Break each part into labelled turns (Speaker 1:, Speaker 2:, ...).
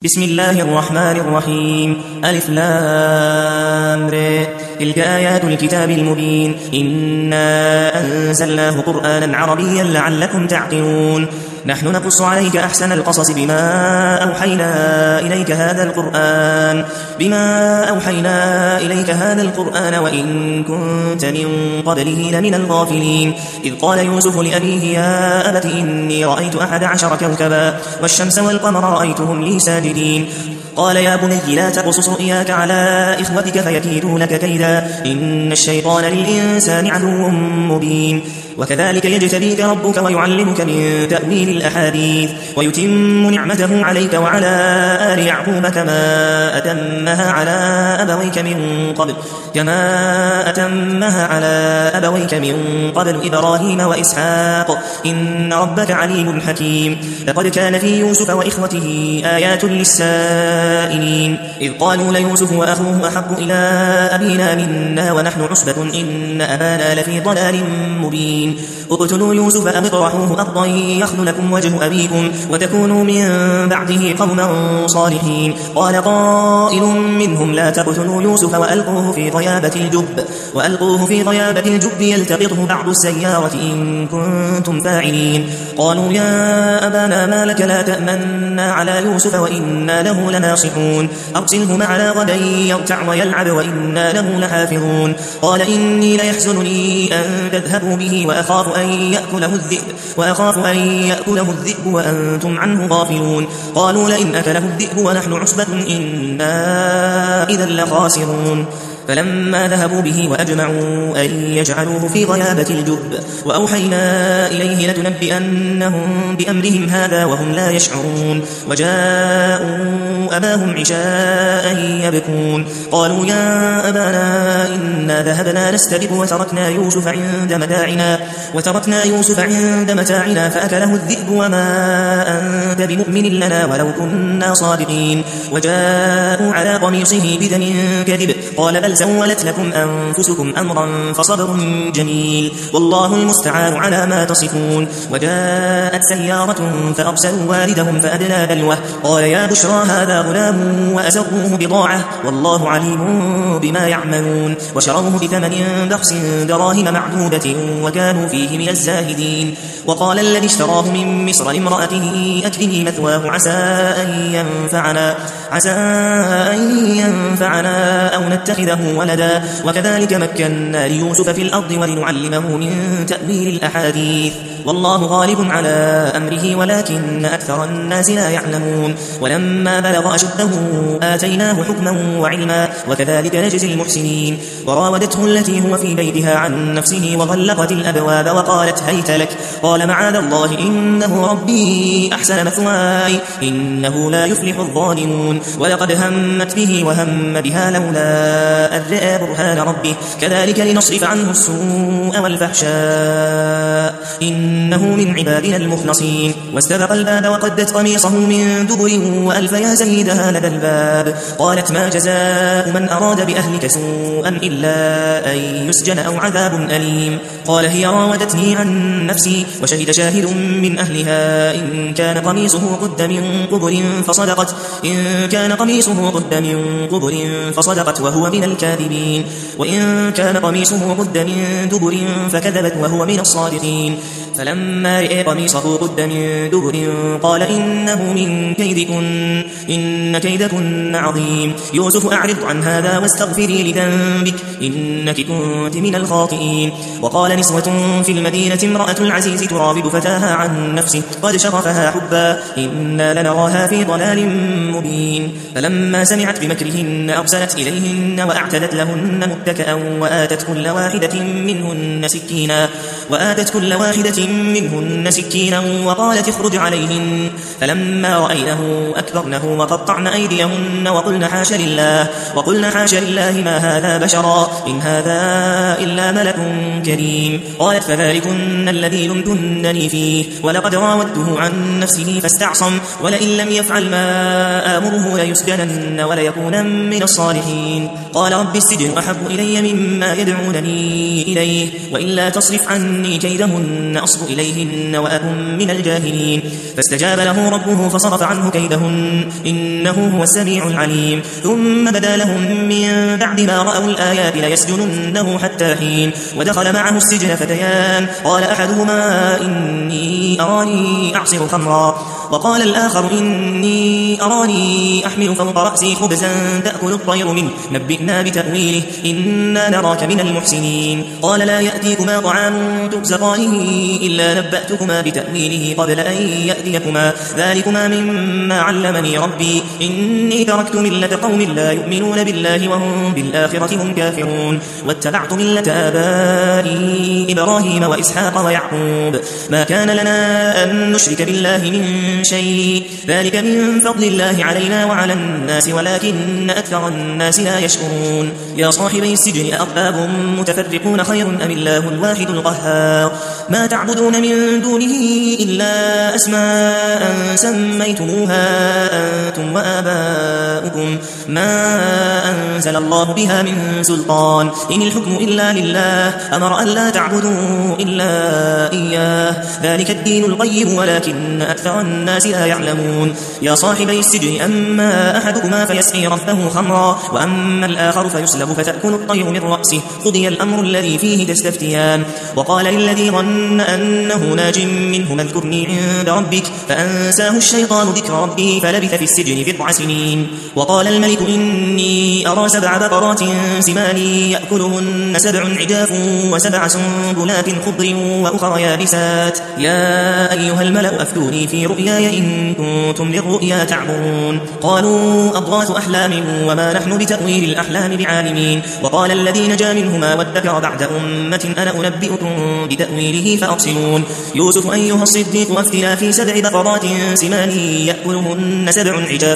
Speaker 1: بسم الله الرحمن الرحيم ألف لام ر تلك آيات الكتاب المبين إنا أنزلناه قرآنا عربيا لعلكم تعقلون نحن نقص عليك أحسن القصص بما أوحينا إليك هذا القرآن وإن كنت من قبله لمن الغافلين إذ قال يوسف لأبيه يا أبت إني رأيت 11 كوكبا والشمس والقمر رأيتهم لي ساجدين قال يا بني لا تقصص رؤياك على إخوتك فيكيدوا لك كيدا إن الشيطان للإنسان عدو مبين وكذلك يجتبيك ربك ويعلمك من تأويل الأحاديث ويتم نعمته عليك وعلى آل يعقوب كما أتمها على أبويك من قبل إبراهيم وإسحاق إن ربك عليم حكيم لقد كان في يوسف وإخوته آيات للسائلين إذ قالوا ليوسف وأخوه أحب إلى أبينا منا ونحن عصبة إن أبانا لفي ضلال مبين اقتلوا يوسف أو اطرحوه أرضا يخل لكم وجه أبيكم وتكونوا من بعده قوما صالحين قال قائل منهم لا تقتلوا يوسف وألقوه في غيابة الجب يلتقطه بعض السيارة إن كنتم فاعلين قالوا يا أبانا ما لك لا تأمنا على يوسف وإنا له لناصحون أرسله معنا غدا يرتع ويلعب وإنا له لحافظون قال إني ليحزنني أن تذهبوا به وأخاف أن يأكله الذئب وأنتم عنه غافلون قالوا لئن أكله الذئب ونحن عصبة إنا إذا لخاسرون فلما ذهبوا به وأجمعوا أن يجعلوه في غيابة الجب وأوحينا إليه لتنبئنهم بأمرهم هذا وهم لا يشعرون وجاءوا أباهم عشاء يبكون قالوا يا أبانا إنا ذهبنا نستبق وتركنا يوسف عند متاعنا فأكله الذئب وما أنت بمؤمن لنا ولو كنا صادقين وجاءوا على قميصه بدم كذب قال بل سولت لكم أنفسكم أمرا فصبر جميل والله المستعان على ما تصفون وجاءت سيارة فأرسلوا واردهم فأدلى دلوه قال يا بشرى هذا غلام وأسروه بضاعة والله عليم بما يعملون وشروه بثمن بخس دراهم معدودة وكانوا فيه من الزاهدين وقال الذي اشتراه من مصر لامرأته أكرمي مثواه عسى أن ينفعنا أو نتخذه ولدا وكذلك مكنا ليوسف في الأرض ولنعلمه من تأويل الأحاديث والله غالب على أمره ولكن أكثر الناس لا يعلمون ولما بلغ أشده آتيناه حكما وعلما وكذلك نجزي المحسنين وراودته التي هو في بيتها عن نفسه وغلقت الأبواب وقالت هيت لك قال معاذ الله إنه ربي أحسن مثواي إنه لا يفلح الظالمون ولقد همت به وهم بها لولا أن رأى برهان ربه كذلك لنصرف عنه السوء والفحشاء إنه من عبادنا المخلصين واستبق الباب وقدت قميصه من دبر وألف يا سيدها لدى الباب قالت ما جزاء من أراد بأهلك سوءا إلا أن يسجن أو عذاب أليم قال هي راودتني عن نفسي وشهد شاهد من أهلها إن كان قميصه قد من قبر فصدقت وهو من الكاذبين وإن كان قميصه قد من دبر فكذبت وهو من الصادقين فلما رأى قميصه قد من دبر قال إنه من كيدكن إن كيدكن عظيم يوسف أعرض عن هذا واستغفري لذنبك إنك كنت من الخاطئين وقال نسوة في المدينة امرأة العزيز تراود فتاها عن نفسه قد شغفها حبا إنا لنراها في ضلال مبين فلما سمعت بمكرهن أرسلت إليهن وأعتدت لهن متكئا وآتت كل واحدة منهن سكينا وقالت اخرج عليهن فلما رأينه أكبرنه وقطعن أيديهن وقلن حاش لله ما هذا بشرا إن هذا إلا ملك كريم قالت فذلكن الذي لمتنني فيه ولقد راودته عن نفسه فاستعصم ولئن لم يفعل ما آمره ليسجنن وليكون من الصالحين قال رب السجن أحب إلي مما يدعونني إليه وإلا تصرف عن عني كيدهن أصب إليهن وأكن من الجاهلين فاستجاب له ربه فصرف عنه كيدهن إنه هو السميع العليم ثم بدا لهم من بعد ما رأوا الآيات ليسجننه حتى حين ودخل معه السجن فتيان قال أحدهما إني أراني أعصر خمرا وقال الآخر إني أراني أحمل فوق رأسي خبزا تأكل الطير منه نبئنا بتأويله إنا نراك من المحسنين قال لا يأتيكما طعام ترزقانه إلا نبأتكما بتأويله قبل أن يأتيكما ذلكما مما علمني ربي إني تركت ملة قوم لا يؤمنون بالله وهم بالآخرة هم كافرون واتبعت ملة آبائي إبراهيم وإسحاق ويعقوب ما كان لنا أن نشرك بالله من شيء ذلك من فضل الله علينا وعلى الناس ولكن أكثر الناس لا يشكرون يا صاحبي السجن أأرباب متفرقون خير أم الله الواحد القهار ما تعبدون من دونه إلا أسماء سميتموها أنتم وآباؤكم ما أنزل الله بها من سلطان إن الحكم إلا لله أمر أن لا تعبدوا إلا إياه ذلك الدين القيم ولكن أكثر الناس لا يعلمون يا صاحبي السجن أما أحدكما فيسقي ربه خمرا وأما الآخر فيسلب فتأكل الطير من رأسه قضي الأمر الذي فيه تستفتيان وقال للذي ظن أنه ناج منهما اذكرني عند ربك فأنساه الشيطان ذكر ربه فلبث في السجن 9 سنين وقال الملك إني أرى 7 بقرات سمان يأكلهن 7 عجاف و7 سنبلات خضر وأخر يابسات يا أيها الملأ أفتوني في رؤياي إن كنتم للرؤيا تعبرون قالوا أضغاث أحلام وما نحن بتأويل الأحلام بعالمين وقال الذي نجا منهما وادكر بعد أمة أنا أنبئكم بتأويله فأرسلون يوسف أيها الصديق أفتنا في 7 بقرات سمان يأكلهن 7 عجاف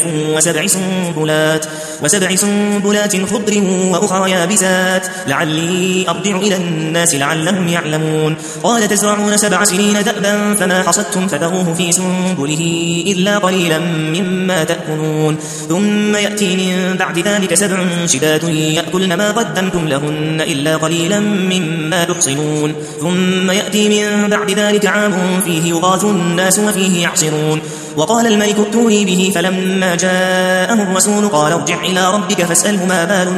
Speaker 1: و7 سنبلات خضر وأخر يابسات لعلي أرجع إلى الناس لعلهم يعلمون قال تزرعون 7 سنين دأبا فما حصدتم فذروه في سنبله إلا قليلا مما تأكلون ثم يأتي من بعد ذلك 7 شداد يأكلن ما قدمتم لهن إلا قليلا مما تحصنون ثم يأتي من بعد ذلك عام فيه يغاث الناس وفيه يعصرون وقال الملك ائتوني به فلما جاءه الرسول قال ارجع إلى ربك فاسأله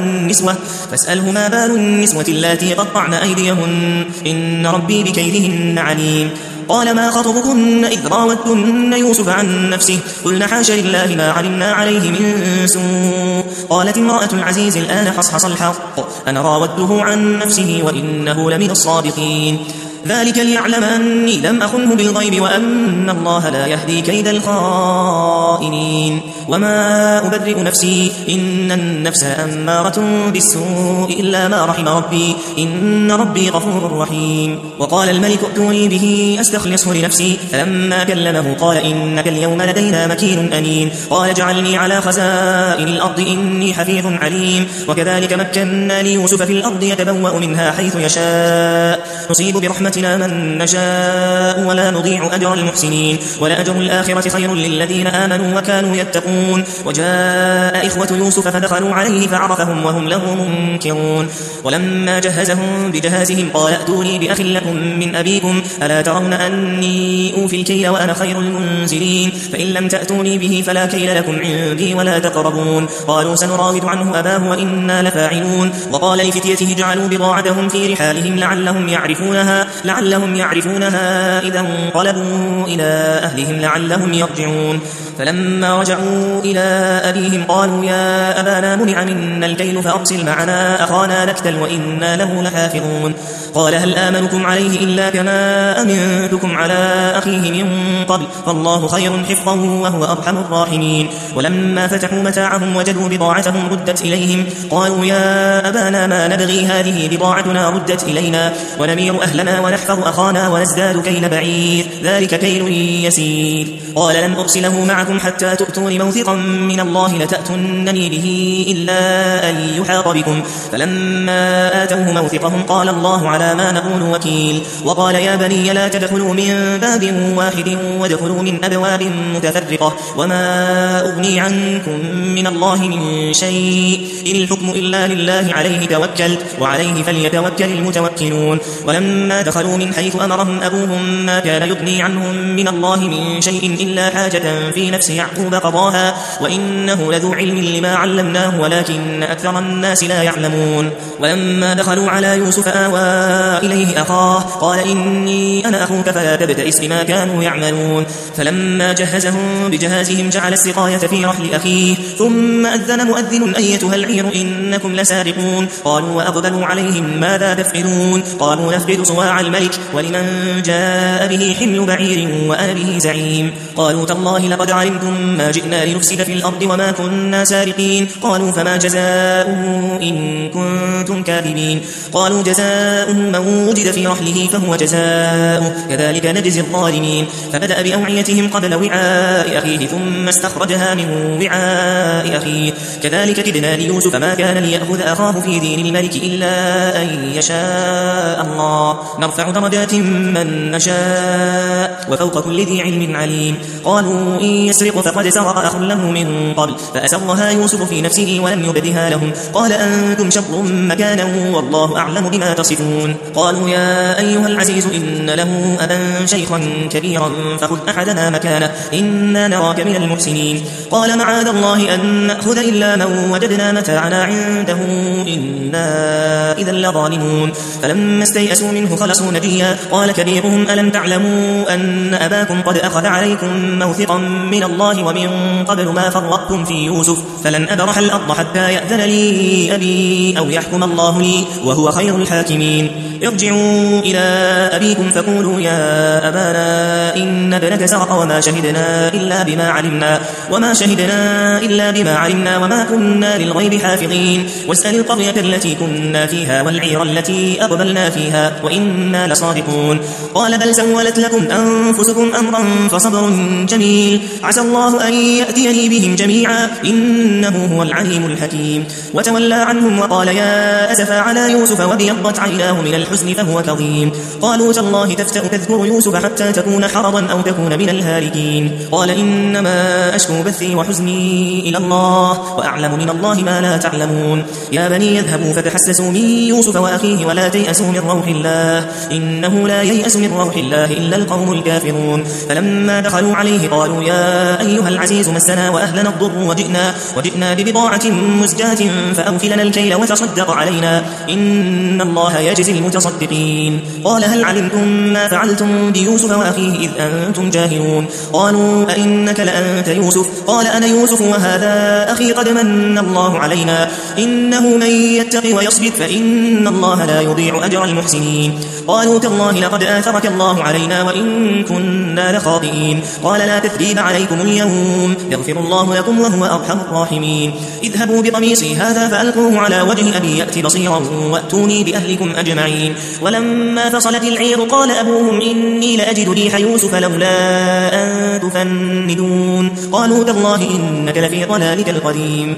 Speaker 1: ما بال النسوة اللاتي قطعن أيديهن إن ربي بكيدهن عليم قال ما خطبكن إذ راوتن يوسف عن نفسه قلنا حاش لله ما علمنا عليه من سوء قالت امرأة العزيز الآن حصحص الحق أنا راودته عن نفسه وإنه لمن الصادقين ذلك ليعلم أني لم أخنه بالغيب وأن الله لا يهدي كيد الخائنين وما أبرئ نفسي إن النفس أمارة بالسوء إلا ما رحم ربي إن ربي غفور رحيم وقال الملك ائتوني به أستخلصه لنفسي فلما كلمه قال إنك اليوم لدينا مكين أمين قال اجعلني على خزائن الأرض إني حفيظ عليم وكذلك مكنا ليوسف في الأرض يتبوأ منها حيث يشاء نصيب برحمتنا من نشاء ولا نضيع أجر المحسنين ولأجر الآخرة خير للذين آمنوا وكانوا يتقون وجاء إخوة يوسف فدخلوا عليه فعرفهم وهم له منكرون ولما جهزهم بجهازهم قال ائتوني بأخ لكم من أبيكم ألا ترون أني أوفي الكيل وأنا خير المنزلين فإن لم تأتوني به فلا كيل لكم عندي ولا تقربون قالوا سنراود عنه أباه وإنا لفاعلون وقال لفتيته اجعلوا بضاعتهم في رحالهم لعلهم يعرفونها إذا انقلبوا إلى أهلهم لعلهم يرجعون فلما رجعوا إلى أبيهم قالوا يا أبانا منع منا الكيل فأرسل معنا أخانا نكتل وإنا له لحافظون قال هل آمنكم عليه إلا كما أمنتكم على أخيه من قبل فالله خير حفظا وهو أرحم الراحمين ولما فتحوا متاعهم وجدوا بضاعتهم ردت إليهم قالوا يا أبانا ما نبغي هذه بضاعتنا ردت إلينا ونمير أهلنا ونحفظ أخانا ونزداد كيل بعير ذلك كيل يسير قال لن أرسله معكم حتى تؤتون موثقا من الله لتأتونني به إلا أن يحاط بكم فلما آتوه موثقهم قال الله على ما نقول وكيل وقال يا بني لا تدخلوا من باب واحد وادخلوا من أبواب متفرقة وما أغني عنكم من الله من شيء إن الحكم إلا لله عليه توكلت وعليه فليتوكل المتوكلون ولما دخلوا من حيث أمرهم أبوهم ما كان يغني عنهم من الله من شيء إلا حاجة في نفس يعقوب قضاها وإنه لذو علم لما علمناه ولكن أكثر الناس لا يعلمون. ولما دخلوا على يوسف آوى إليه أخاه قال إني أنا أخوك فلا تبتئس بما كانوا يعملون. فلما جهزهم بجهازهم جعل السقاية في رحل أخيه ثم أذن مؤذن أيتها العير إنكم لسارقون. قالوا وأقبلوا عليهم ماذا تفعلون؟ قالوا نفقد صواع الملك ولمن جاء به حمل بعير وأنا به زعيم. قالوا تالله لقد علمتم ما جئنا لنفسد في الأرض وما كنا سارقين. قالوا فما جزاؤه إن كنتم كاذبين؟ قالوا جزاؤه من وجد في رحله فهو جزاؤه كذلك نجزي الظالمين. فبدأ بأوعيتهم قبل وعاء أخيه ثم استخرجها من وعاء أخيه كذلك كدنا ليوسف ما كان ليأخذ أخاه في دين الملك إلا أن يشاء الله نرفع درجات من نشاء وفوق كل ذي علم عليم. قالوا إن يسرق فقد سرق أخ له من قبل فأسرها يوسف في نفسه ولم يبدها لهم قال أنتم شر مكانا والله أعلم بما تصفون. قالوا يا أيها العزيز إن له أبا شيخا كبيرا فخذ أحدنا مكانه إنا نراك من المحسنين. قال معاذ الله أن نأخذ إلا من وجدنا متاعنا عنده إنا إذا لظالمون. فلما استيئسوا منه خلصوا نجيا قال كبيرهم ألم تعلموا أن أباكم قد أخذ عليكم موثقا من الله ومن قبل ما فرطتم في يوسف فلن أبرح الأرض حتى يأذن لي أبي أو يحكم الله لي وهو خير الحاكمين. ارجعوا إلى أبيكم فقولوا يا أبانا إن ابنك سرق وما شهدنا إلا بما علمنا وما كنا للغيب حافظين. واسأل القرية التي كنا فيها والعير التي أقبلنا فيها وإنا لصادقون. قال بل سولت لكم أنفسكم أمرا فصبر جميل عسى الله أن يأتيني بهم جميعا إنه هو العليم الحكيم. وتولى عنهم وقال يا أسفا على يوسف وابيضت عيناه من الحزن فهو كظيم. قالوا تالله تفتأ تذكر يوسف حتى تكون حرضا أو تكون من الهالكين. قال إنما أشكو بثي وحزني إلى الله وأعلم من الله ما لا تعلمون. يا بني يذهبوا فتحسسوا من يوسف وأخيه ولا تيأسوا من روح الله إنه لا ييأس من روح الله إلا القوم الكافرون. فلما دخلوا عليه قالوا يا أيها العزيز مسنا وأهلنا الضر وجئنا ببضاعة مزجاة فأوفلنا الكيل وتصدق علينا إن الله يجزي المتصدقين. قال هل علمتم ما فعلتم بيوسف وأخيه إذ أنتم جاهلون؟ قالوا أئنك لأنت يوسف؟ قال أنا يوسف وهذا أخي قد من الله علينا إنه من يتق ويصبر فإن الله لا يضيع أجر المحسنين. قالوا تالله لقد آثرك الله علينا وإن كنا لخاطئين. قال لا تثريب عليكم اليوم يغفر الله لكم وهو أرحم الراحمين. اذهبوا بقميصي هذا فألقوه على وجه أبي يأت بصيرا وأتوني بأهلكم أجمعين. ولما فصلت العير قال أبوهم إني لأجد ريح يوسف لولا أن تفندون. قالوا تالله إنك لفي ضلالك القديم.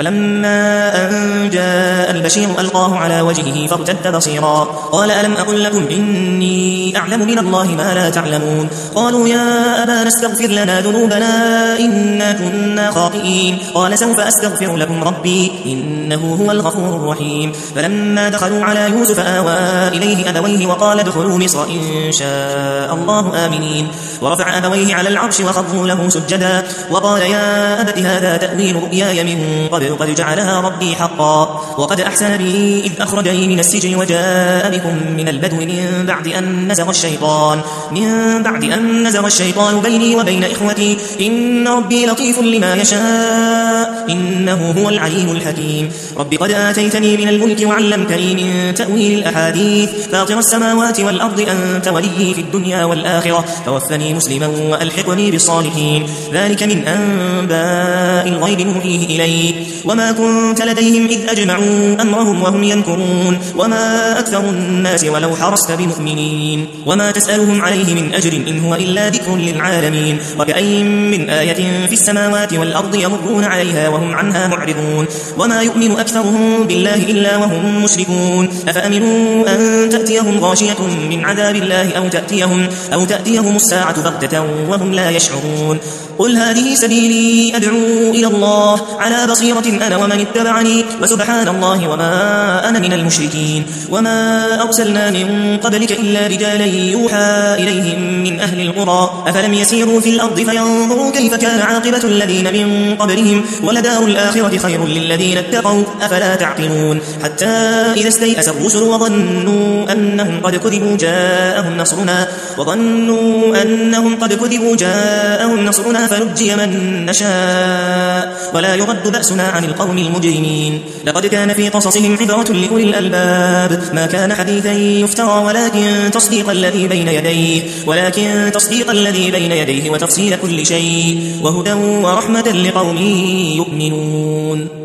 Speaker 1: فلما أن جاء البشير ألقاه على وجهه فارتد بصيرا قال ألم أقل لكم إني أعلم من الله ما لا تعلمون؟ قالوا يا أبانا استغفر لنا ذنوبنا إنا كنا خاطئين. قال سوف أستغفر لكم ربي إنه هو الغفور الرحيم. فلما دخلوا على يوسف آوى إليه أبويه وقال ادخلوا مصر إن شاء الله آمنين. ورفع أبويه على العرش وخضوا له سجدا وقال يا أبت هذا تأويل رؤياي من قبل قد جعلها ربي حقا وقد أحسن بي إذ أخرجني من السجن وجاء بكم من البدو من بعد أن نزغ الشيطان بيني وبين إخوتي إن ربي لطيف لما يشاء إنه هو العليم الحكيم. رب قد آتيتني من الملك وعلمتني من تأويل الأحاديث فاطر السماوات والأرض أنت ولي في الدنيا والآخرة توفني مسلما وألحقني بالصالحين. ذلك من أنباء الغيب نوحيه إليك وما كنت لديهم إذ أجمعوا أمرهم وهم ينكرون وما أكثر الناس ولو حرصت بمؤمنين. وما تسألهم عليه من أجر إن هو إلا ذكر للعالمين. وكأين من آية في السماوات والأرض يمرون عليها وهم عنها معرضون وما يؤمن أكثرهم بالله إلا وهم مشركون. أفأمنوا أن تأتيهم غاشية من عذاب الله أو تأتيهم الساعة بغتة وهم لا يشعرون. قل هذه سبيلي أدعو إلى الله على بصيرة أنا ومن اتبعني وسبحان الله وما أنا من المشركين وما أرسلنا من قبلك إلا رجالا يوحى إليهم من أهل القرى أفلم يسيروا في الأرض فينظروا كيف كان عاقبة الذين من قبلهم ولدار الآخرة خير للذين اتقوا أفلا تعقلون حتى إذا استيأس الرسل وظنوا أنهم قد كذبوا جاءهم نصرنا فنجي من نشاء ولا يرد بأسنا عن القوم المجرمين لقد كان في قصصهم عبرة لأولي الألباب ما كان حديثا يفترى ولكن تصديق الذي بين يديه وتفصيل كل شيء وهدى ورحمة لقوم يؤمنون